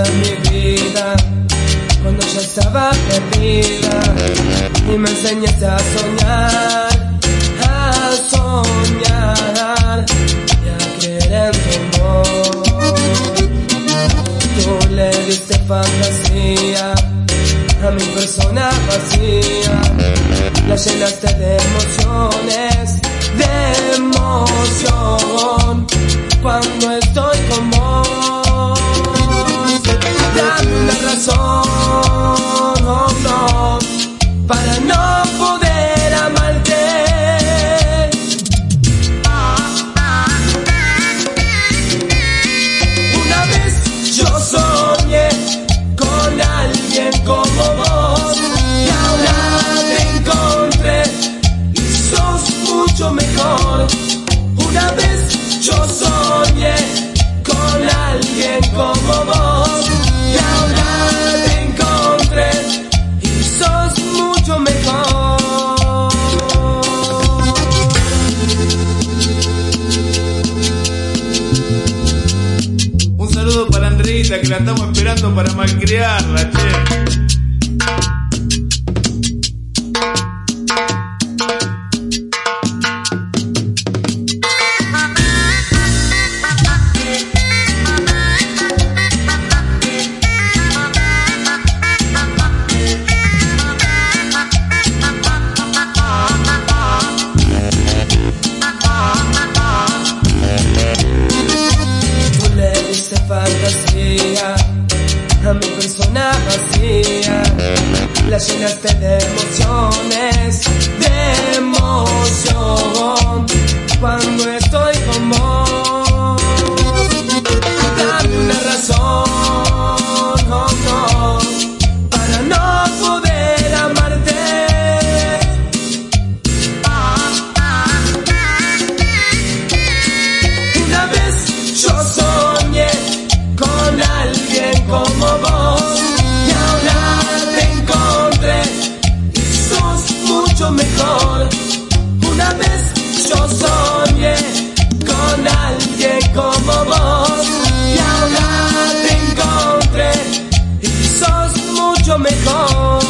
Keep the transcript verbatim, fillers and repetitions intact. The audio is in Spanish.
de mi vida cuando ya estaba perdida, y me enseñaste a soñar, a soñar y a creer en tu amor. Tú le diste fantasía a mi persona vacía, la llenaste de emociones, de emoción cuando estoy con vos. Dame una razón, oh no, para no poder amarte. Una vez yo soñé con alguien como vos, y ahora te encontré y sos mucho mejor. Una vez yo soñé con alguien como vos, y ahora te encontré y sos mucho mejor. Un saludo para Andreita, que la estamos esperando para malcriarla, che. Fantasía a mi persona vacía, la llenaste de emociones, de emoción cuando estoy con vos. Dame una razón, oh no, para no poder amarte. Una vez yo soñé con alguien como vos, y ahora te encontré y sos mucho mejor. Una vez yo soñé con alguien como vos, y ahora te encontré y sos mucho mejor.